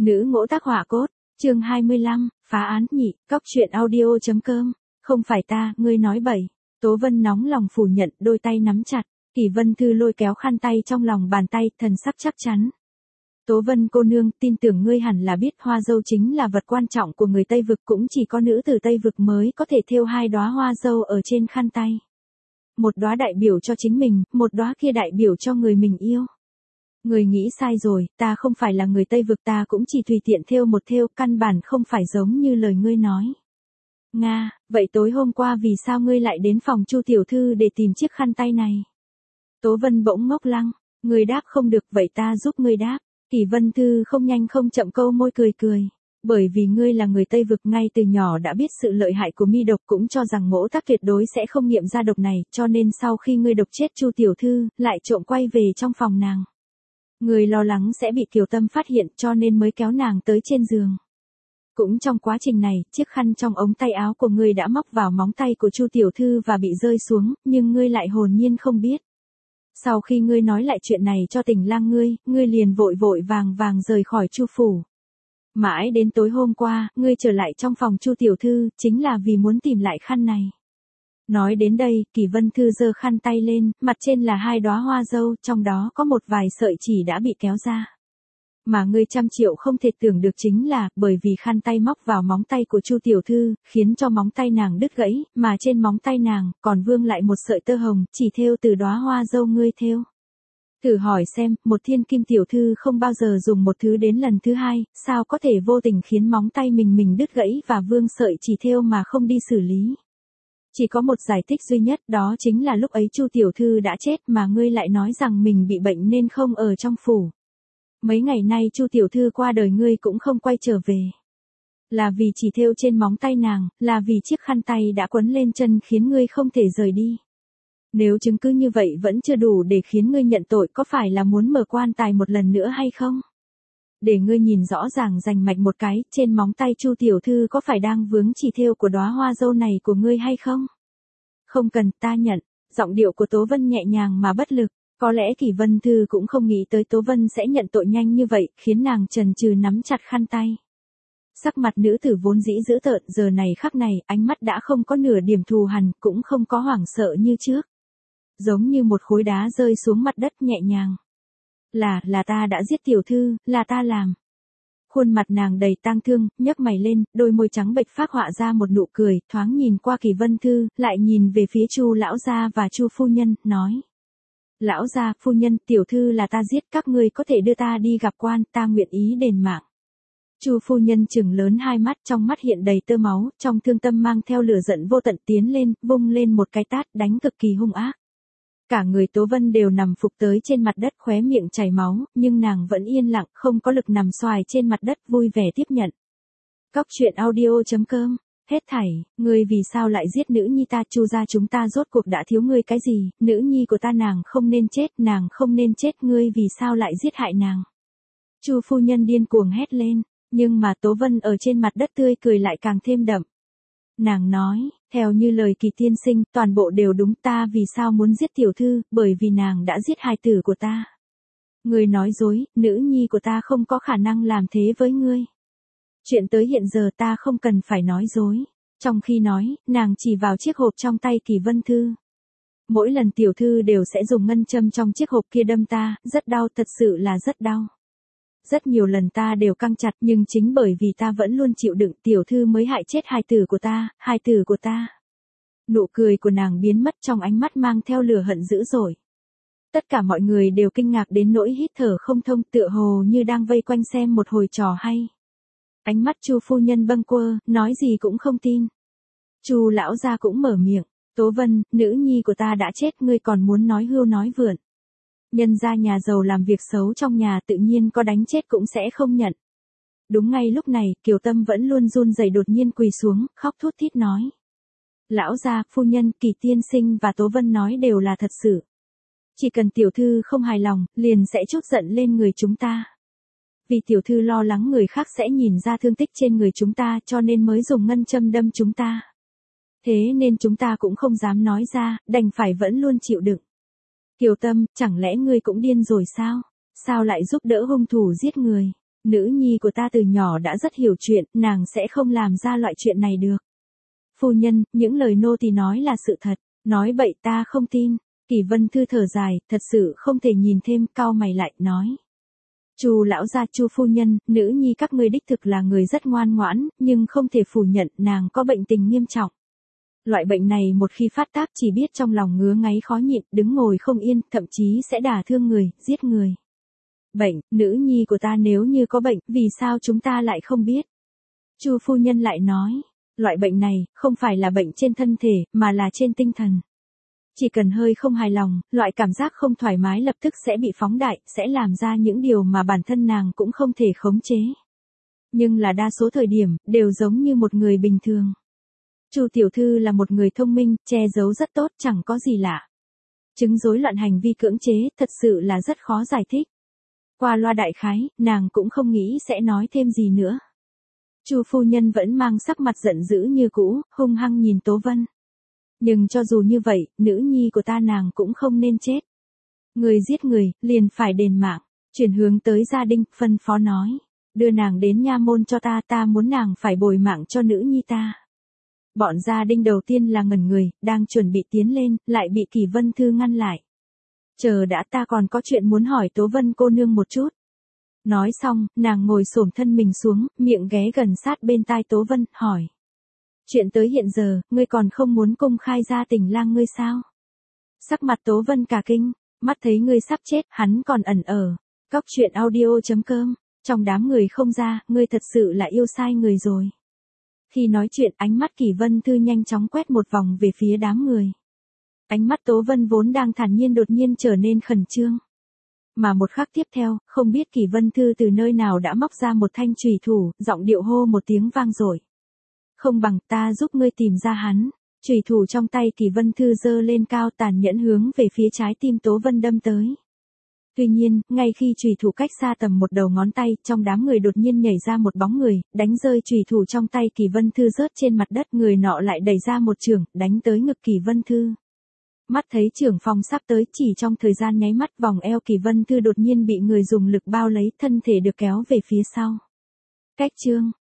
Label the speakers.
Speaker 1: Nữ ngỗ tác họa cốt, chương 25, phá án nhị, cóc truyện audio.com, không phải ta, ngươi nói bậy. Tố Vân nóng lòng phủ nhận, đôi tay nắm chặt, Kỷ Vân Thư lôi kéo khăn tay trong lòng bàn tay, thần sắc chắc chắn. Tố Vân cô nương, tin tưởng ngươi hẳn là biết hoa dâu chính là vật quan trọng của người Tây Vực, cũng chỉ có nữ từ Tây Vực mới có thể thêu 2 đóa hoa dâu ở trên khăn tay. Một đóa đại biểu cho chính mình, một đóa kia đại biểu cho người mình yêu. Người nghĩ sai rồi, ta không phải là người Tây Vực, ta cũng chỉ tùy tiện thêu một thêu, căn bản không phải giống như lời ngươi nói. Nga, vậy tối hôm qua vì sao ngươi lại đến phòng Chu tiểu thư để tìm chiếc khăn tay này? Tố Vân bỗng ngốc lăng, ngươi đáp không được, vậy ta giúp ngươi đáp. Kỷ Vân Thư không nhanh không chậm câu môi cười cười. Bởi vì ngươi là người Tây Vực, ngay từ nhỏ đã biết sự lợi hại của mi độc, cũng cho rằng Ngỗ Tác tuyệt đối sẽ không nghiệm ra độc này, cho nên sau khi ngươi độc chết Chu tiểu thư, lại trộm quay về trong phòng nàng. Ngươi lo lắng sẽ bị Kiều Tâm phát hiện, cho nên mới kéo nàng tới trên giường. Cũng trong quá trình này, chiếc khăn trong ống tay áo của ngươi đã móc vào móng tay của Chu tiểu thư và bị rơi xuống, nhưng ngươi lại hồn nhiên không biết. Sau khi ngươi nói lại chuyện này cho Tình Lang ngươi liền vội vội vàng vàng rời khỏi Chu phủ. Mãi đến tối hôm qua, ngươi trở lại trong phòng Chu tiểu thư, chính là vì muốn tìm lại khăn này. Nói đến đây, Kỷ Vân Thư giơ khăn tay lên, mặt trên là 2 đóa hoa dâu, trong đó có một vài sợi chỉ đã bị kéo ra. Mà ngươi 100 triệu không thể tưởng được chính là, bởi vì khăn tay móc vào móng tay của Chu tiểu thư, khiến cho móng tay nàng đứt gãy, mà trên móng tay nàng còn vương lại một sợi tơ hồng, chỉ thêu từ đóa hoa dâu ngươi thêu. Thử hỏi xem, một thiên kim tiểu thư không bao giờ dùng một thứ đến lần thứ hai, sao có thể vô tình khiến móng tay mình đứt gãy và vương sợi chỉ thêu mà không đi xử lý. Chỉ có một giải thích duy nhất, đó chính là lúc ấy Chu tiểu thư đã chết mà ngươi lại nói rằng mình bị bệnh nên không ở trong phủ. Mấy ngày nay Chu tiểu thư qua đời ngươi cũng không quay trở về. Là vì chỉ thêu trên móng tay nàng, là vì chiếc khăn tay đã quấn lên chân khiến ngươi không thể rời đi. Nếu chứng cứ như vậy vẫn chưa đủ để khiến ngươi nhận tội, có phải là muốn mở quan tài một lần nữa hay không? Để ngươi nhìn rõ ràng rành mạch một cái, trên móng tay Chu tiểu thư có phải đang vướng chỉ thêu của đóa hoa dâu này của ngươi hay không? Không cần, ta nhận. Giọng điệu của Tố Vân nhẹ nhàng mà bất lực. Có lẽ Kỷ Vân Thư cũng không nghĩ tới Tố Vân sẽ nhận tội nhanh như vậy, khiến nàng chần chừ nắm chặt khăn tay. Sắc mặt nữ tử vốn dĩ dữ tợn, giờ này khắc này, ánh mắt đã không có nửa điểm thù hằn, cũng không có hoảng sợ như trước. Giống như một khối đá rơi xuống mặt đất nhẹ nhàng. Là ta đã giết tiểu thư, là ta làm. Khuôn mặt nàng đầy tang thương, nhấc mày lên, đôi môi trắng bệch phác họa ra một nụ cười, thoáng nhìn qua Kỷ Vân Thư, lại nhìn về phía Chu lão gia và Chu phu nhân, nói. Lão gia, phu nhân, tiểu thư là ta giết, các ngươi có thể đưa ta đi gặp quan, ta nguyện ý đền mạng. Chu phu nhân trừng lớn hai mắt, trong mắt hiện đầy tơ máu, trong thương tâm mang theo lửa giận vô tận, tiến lên, vung lên một cái tát, đánh cực kỳ hung ác. Cả người Tố Vân đều nằm phục tới trên mặt đất, khóe miệng chảy máu, nhưng nàng vẫn yên lặng, không có lực nằm xoài trên mặt đất, vui vẻ tiếp nhận. Cóc truyện audio.com. Hết thảy, ngươi vì sao lại giết nữ nhi ta? Chu gia chúng ta rốt cuộc đã thiếu ngươi cái gì? Nữ nhi của ta nàng không nên chết, ngươi vì sao lại giết hại nàng? Chu phu nhân điên cuồng hét lên, nhưng mà Tố Vân ở trên mặt đất tươi cười lại càng thêm đậm. Nàng nói, theo như lời Kỳ tiên sinh, toàn bộ đều đúng, ta vì sao muốn giết tiểu thư, bởi vì nàng đã giết hài tử của ta. Ngươi nói dối, nữ nhi của ta không có khả năng làm thế với ngươi. Chuyện tới hiện giờ ta không cần phải nói dối. Trong khi nói, nàng chỉ vào chiếc hộp trong tay Kỷ Vân Thư. Mỗi lần tiểu thư đều sẽ dùng ngân châm trong chiếc hộp kia đâm ta, rất đau, thật sự là rất đau. Rất nhiều lần ta đều căng chặt, nhưng chính bởi vì ta vẫn luôn chịu đựng, tiểu thư mới hại chết hài tử của ta. Nụ cười của nàng biến mất, trong ánh mắt mang theo lửa hận dữ dội. Tất cả mọi người đều kinh ngạc đến nỗi hít thở không thông, tựa hồ như đang vây quanh xem một hồi trò hay. Ánh mắt Chu phu nhân bâng quơ, nói gì cũng không tin. Chu lão gia cũng mở miệng, Tố Vân, nữ nhi của ta đã chết, ngươi còn muốn nói hưu nói vượn. Nhân gia nhà giàu làm việc xấu trong nhà, tự nhiên có đánh chết cũng sẽ không nhận. Đúng ngay lúc này, Kiều Tâm vẫn luôn run rẩy đột nhiên quỳ xuống, khóc thút thít nói. Lão gia, phu nhân, Kỳ tiên sinh và Tố Vân nói đều là thật sự. Chỉ cần tiểu thư không hài lòng, liền sẽ trút giận lên người chúng ta. Vì tiểu thư lo lắng người khác sẽ nhìn ra thương tích trên người chúng ta, cho nên mới dùng ngân châm đâm chúng ta. Thế nên chúng ta cũng không dám nói ra, đành phải vẫn luôn chịu đựng. Kiều Tâm, chẳng lẽ ngươi cũng điên rồi sao? Sao lại giúp đỡ hung thủ giết người? Nữ nhi của ta từ nhỏ đã rất hiểu chuyện, nàng sẽ không làm ra loại chuyện này được. Phu nhân, những lời nô tỳ nói là sự thật, nói bậy ta không tin. Kỷ Vân Thư thở dài, thật sự không thể nhìn thêm, cau mày lại, nói. Chu lão gia, Chu phu nhân, nữ nhi các ngươi đích thực là người rất ngoan ngoãn, nhưng không thể phủ nhận nàng có bệnh tình nghiêm trọng. Loại bệnh này một khi phát tác chỉ biết trong lòng ngứa ngáy khó nhịn, đứng ngồi không yên, thậm chí sẽ đả thương người, giết người. Bệnh, nữ nhi của ta nếu như có bệnh, vì sao chúng ta lại không biết? Chu phu nhân lại nói, loại bệnh này, không phải là bệnh trên thân thể, mà là trên tinh thần. Chỉ cần hơi không hài lòng, loại cảm giác không thoải mái lập tức sẽ bị phóng đại, sẽ làm ra những điều mà bản thân nàng cũng không thể khống chế. Nhưng là đa số thời điểm, đều giống như một người bình thường. Chu tiểu thư là một người thông minh, che giấu rất tốt, chẳng có gì lạ. Chứng rối loạn hành vi cưỡng chế, thật sự là rất khó giải thích. Qua loa đại khái, nàng cũng không nghĩ sẽ nói thêm gì nữa. Chu phu nhân vẫn mang sắc mặt giận dữ như cũ, hung hăng nhìn Tố Vân. Nhưng cho dù như vậy, nữ nhi của ta nàng cũng không nên chết. Người giết người, liền phải đền mạng. Chuyển hướng tới gia đình, phân phó nói. Đưa nàng đến nha môn cho ta, ta muốn nàng phải bồi mạng cho nữ nhi ta. Bọn gia đình đầu tiên là ngẩn người, đang chuẩn bị tiến lên, lại bị Kỷ Vân Thư ngăn lại. Chờ đã, ta còn có chuyện muốn hỏi Tố Vân cô nương một chút. Nói xong, nàng ngồi xổm thân mình xuống, miệng ghé gần sát bên tai Tố Vân, hỏi. Chuyện tới hiện giờ, ngươi còn không muốn công khai ra tình lang ngươi sao? Sắc mặt Tố Vân cả kinh, mắt thấy ngươi sắp chết, hắn còn ẩn ở. Cóc truyện audio.com, trong đám người không ra, ngươi thật sự là yêu sai người rồi. Khi nói chuyện, ánh mắt Kỷ Vân Thư nhanh chóng quét một vòng về phía đám người. Ánh mắt Tố Vân vốn đang thản nhiên đột nhiên trở nên khẩn trương. Mà một khắc tiếp theo, không biết Kỷ Vân Thư từ nơi nào đã móc ra một thanh chùy thủ, giọng điệu hô một tiếng vang dội. Không bằng ta giúp ngươi tìm ra hắn. Chùy thủ trong tay Kỷ Vân Thư giơ lên cao, tàn nhẫn hướng về phía trái tim Tố Vân đâm tới. Tuy nhiên, ngay khi chùy thủ cách xa tầm một đầu ngón tay, trong đám người đột nhiên nhảy ra một bóng người, đánh rơi chùy thủ trong tay Kỷ Vân Thư rớt trên mặt đất, người nọ lại đẩy ra một chưởng, đánh tới ngực Kỷ Vân Thư. Mắt thấy chưởng phong sắp tới, chỉ trong thời gian nháy mắt, vòng eo Kỷ Vân Thư đột nhiên bị người dùng lực bao lấy, thân thể được kéo về phía sau. Cách chương